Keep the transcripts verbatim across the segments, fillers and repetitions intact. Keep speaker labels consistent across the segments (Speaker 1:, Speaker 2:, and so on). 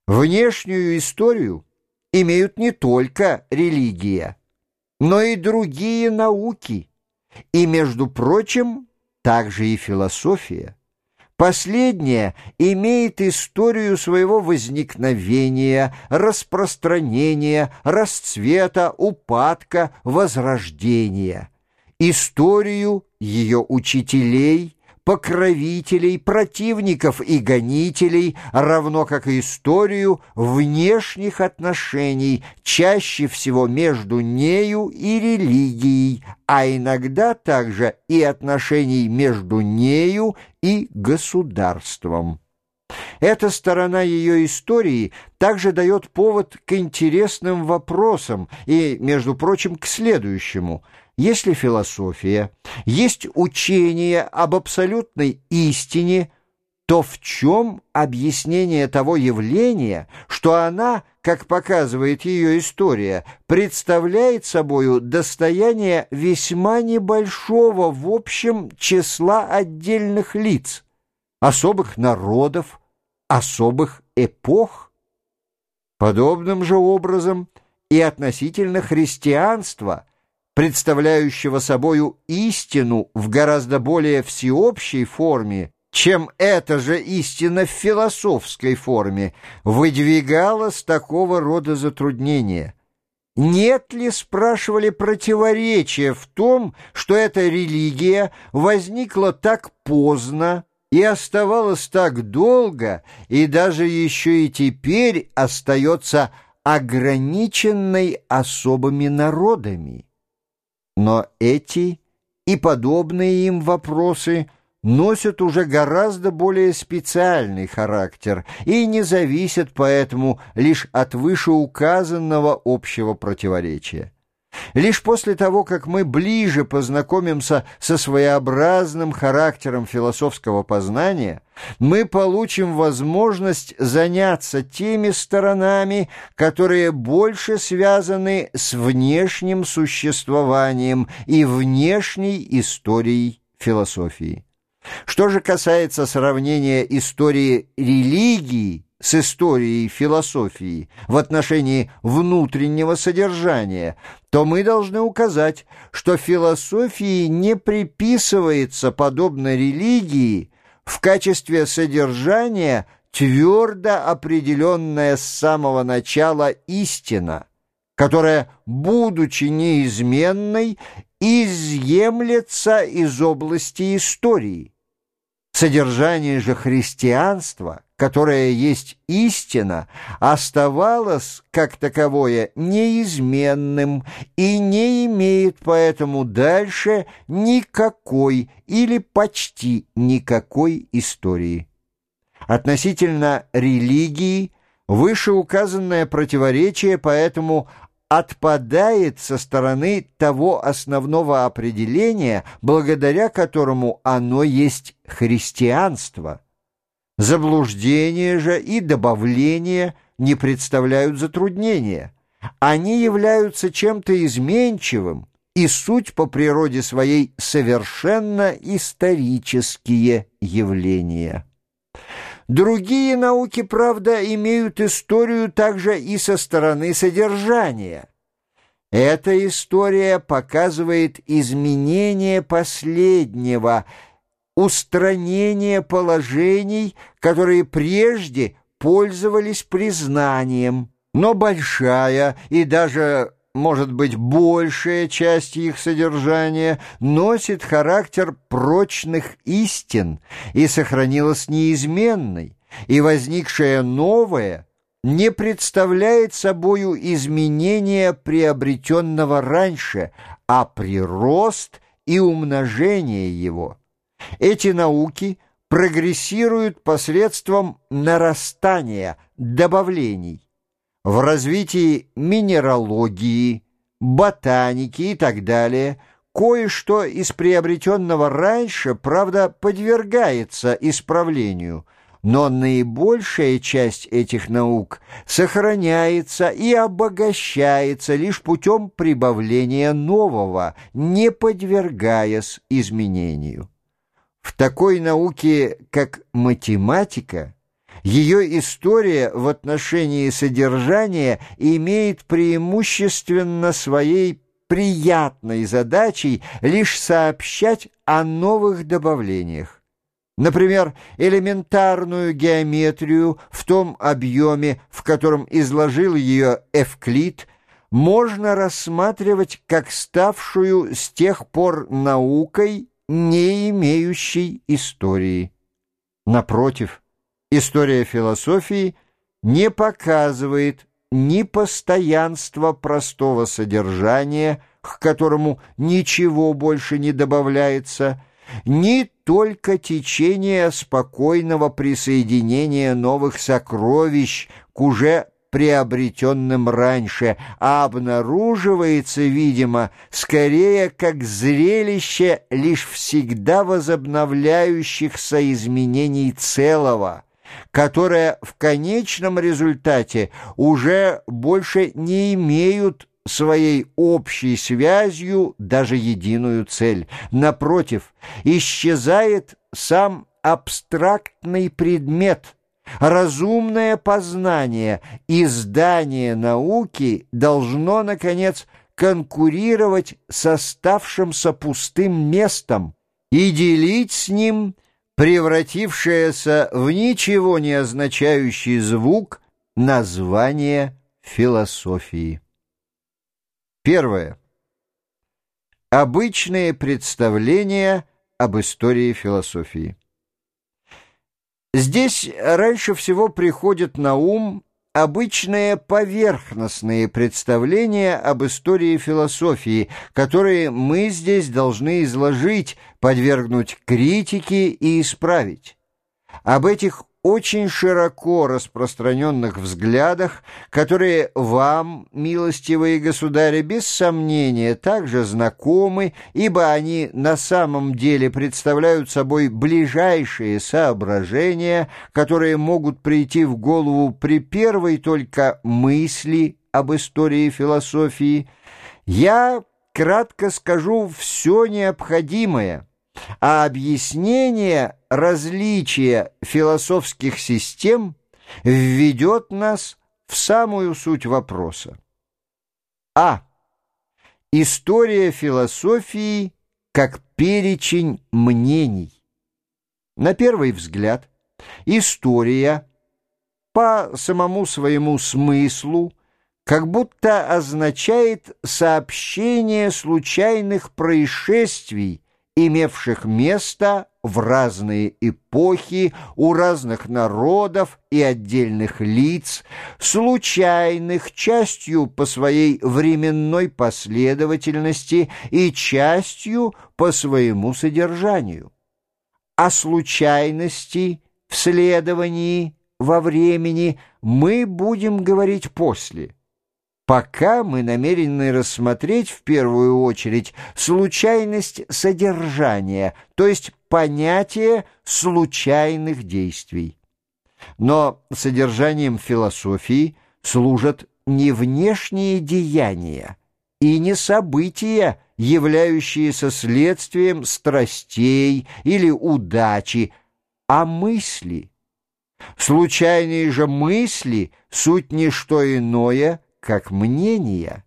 Speaker 1: Внешнюю историю имеют не только религия, но и другие науки, и, между прочим, также и философия. Последняя имеет историю своего возникновения, распространения, расцвета, упадка, возрождения, историю ее учителей, покровителей, противников и гонителей, равно как и историю внешних отношений, чаще всего между нею и религией, а иногда также и отношений между нею и государством. Эта сторона ее истории также дает повод к интересным вопросам и, между прочим, к следующему. Если философия есть учение об абсолютной истине, то в чем объяснение того явления, что она, как показывает ее история, представляет собою достояние весьма небольшого в общем числа отдельных лиц, особых народов, особых эпох? Подобным же образом и относительно христианства, представляющего собою истину в гораздо более всеобщей форме, чем эта же истина в философской форме, выдвигалось такого рода затруднения. Нет ли, спрашивали, противоречия в том, что эта религия возникла так поздно и оставалась так долго, и даже еще и теперь остается ограниченной особыми народами? Но эти и подобные им вопросы носят уже гораздо более специальный характер и не зависят поэтому лишь от вышеуказанного общего противоречия. Лишь после того, как мы ближе познакомимся со своеобразным характером философского познания, мы получим возможность заняться теми сторонами, которые больше связаны с внешним существованием и внешней историей философии. Что же касается сравнения истории религии с историей философии в отношении внутреннего содержания, то мы должны указать, что философии не приписывается, подобно религии, в качестве содержания твердо определенная с самого начала истина, которая, будучи неизменной, изъемлется из области истории. Содержание же христианства, которое есть истина, оставалось, как таковое, неизменным и не имеет поэтому дальше никакой или почти никакой истории. Относительно религии вышеуказанное противоречие поэтому отпадает со стороны того основного определения, благодаря которому оно есть христианство. Заблуждение же и добавление не представляют затруднения. Они являются чем-то изменчивым, и суть по природе своей совершенно исторические явления. Другие науки, правда, имеют историю также и со стороны содержания. Эта история показывает изменение последнего, устранение положений, которые прежде пользовались признанием, но большая и даже, может быть, большая часть их содержания носит характер прочных истин и сохранилась неизменной, и возникшее новое не представляет собою изменения приобретенного раньше, а прирост и умножение его. Эти науки прогрессируют посредством нарастания, добавлений. В развитии минералогии, ботаники и так далее кое-что из приобретенного раньше, правда, подвергается исправлению, но наибольшая часть этих наук сохраняется и обогащается лишь путем прибавления нового, не подвергаясь изменению. В такой науке, как математика, Ее история в отношении содержания имеет преимущественно своей приятной задачей лишь сообщать о новых добавлениях. Например, элементарную геометрию в том объеме, в котором изложил ее Эвклид, можно рассматривать как ставшую с тех пор наукой, не имеющей истории. Напротив, история философии не показывает ни постоянства простого содержания, к которому ничего больше не добавляется, ни только течение спокойного присоединения новых сокровищ к уже приобретенным раньше, а обнаруживается, видимо, скорее как зрелище лишь всегда возобновляющихся изменений целого, которое в конечном результате уже больше не имеют своей общей связью даже единую цель. Напротив, исчезает сам абстрактный предмет. Разумное познание и здание науки должно, наконец, конкурировать с оставшимся пустым местом и делить с ним превратившееся в ничего не означающий звук название философии. Первое. Обычные представления об истории философии. Здесь раньше всего приходят на ум обычные поверхностные представления об истории философии, которые мы здесь должны изложить, подвергнуть критике и исправить. Об этих очень широко распространенных взглядах, которые вам, милостивые государи, без сомнения также знакомы, ибо они на самом деле представляют собой ближайшие соображения, которые могут прийти в голову при первой только мысли об истории философии, я кратко скажу все необходимое, а объяснение различия философских систем введет нас в самую суть вопроса. А. История философии как перечень мнений. На первый взгляд, история по самому своему смыслу как будто означает сообщение случайных происшествий, имевших место в разные эпохи, у разных народов и отдельных лиц, случайных частью по своей временной последовательности и частью по своему содержанию. О случайности в следовании во времени мы будем говорить после. Пока мы намерены рассмотреть в первую очередь случайность содержания, то есть понятие случайных действий. Но содержанием философии служат не внешние деяния и не события, являющиеся следствием страстей или удачи, а мысли. Случайные же мысли — суть не что иное, как мнения,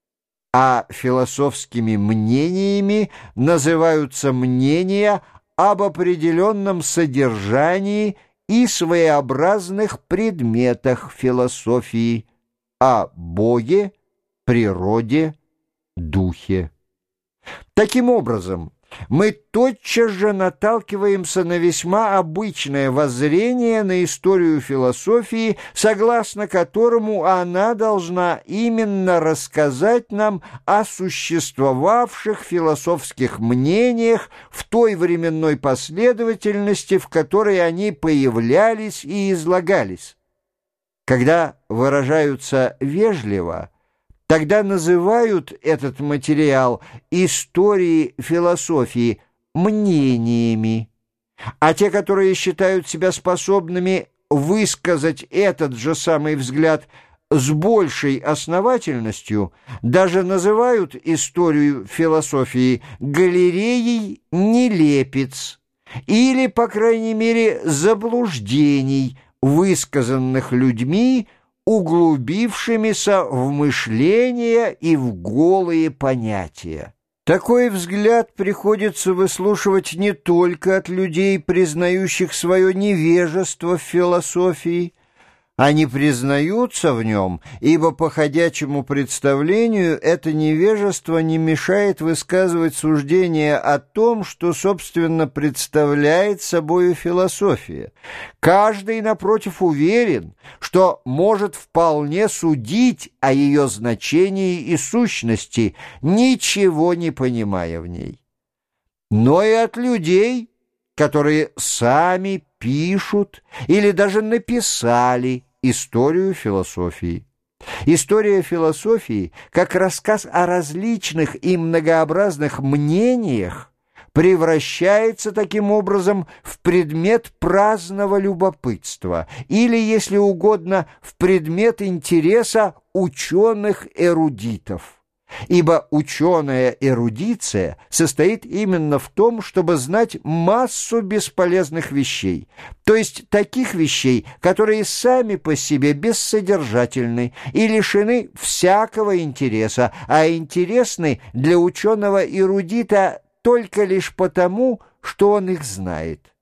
Speaker 1: а философскими мнениями называются мнения об определенном содержании и своеобразных предметах философии, о Боге, природе, духе. Таким образом, мы тотчас же наталкиваемся на весьма обычное воззрение на историю философии, согласно которому она должна именно рассказать нам о существовавших философских мнениях в той временной последовательности, в которой они появлялись и излагались. Когда выражаются вежливо, тогда называют этот материал историей философии мнениями, а те, которые считают себя способными высказать этот же самый взгляд с большей основательностью, даже называют историю философии галереей нелепиц или, по крайней мере, заблуждений, высказанных людьми, углубившимися в мышление и в голые понятия. Такой взгляд приходится выслушивать не только от людей, признающих свое невежество в философии. Они признаются в нем, ибо по ходячему представлению это невежество не мешает высказывать суждения о том, что, собственно, представляет собою философия. Каждый, напротив, уверен, что может вполне судить о ее значении и сущности, ничего не понимая в ней. Но и от людей, которые сами пишут или даже написали историю философии. История философии, как рассказ о различных и многообразных мнениях, превращается таким образом в предмет праздного любопытства или, если угодно, в предмет интереса ученых-эрудитов. Ибо ученая эрудиция состоит именно в том, чтобы знать массу бесполезных вещей, то есть таких вещей, которые сами по себе бессодержательны и лишены всякого интереса, а интересны для ученого-эрудита только лишь потому, что он их знает.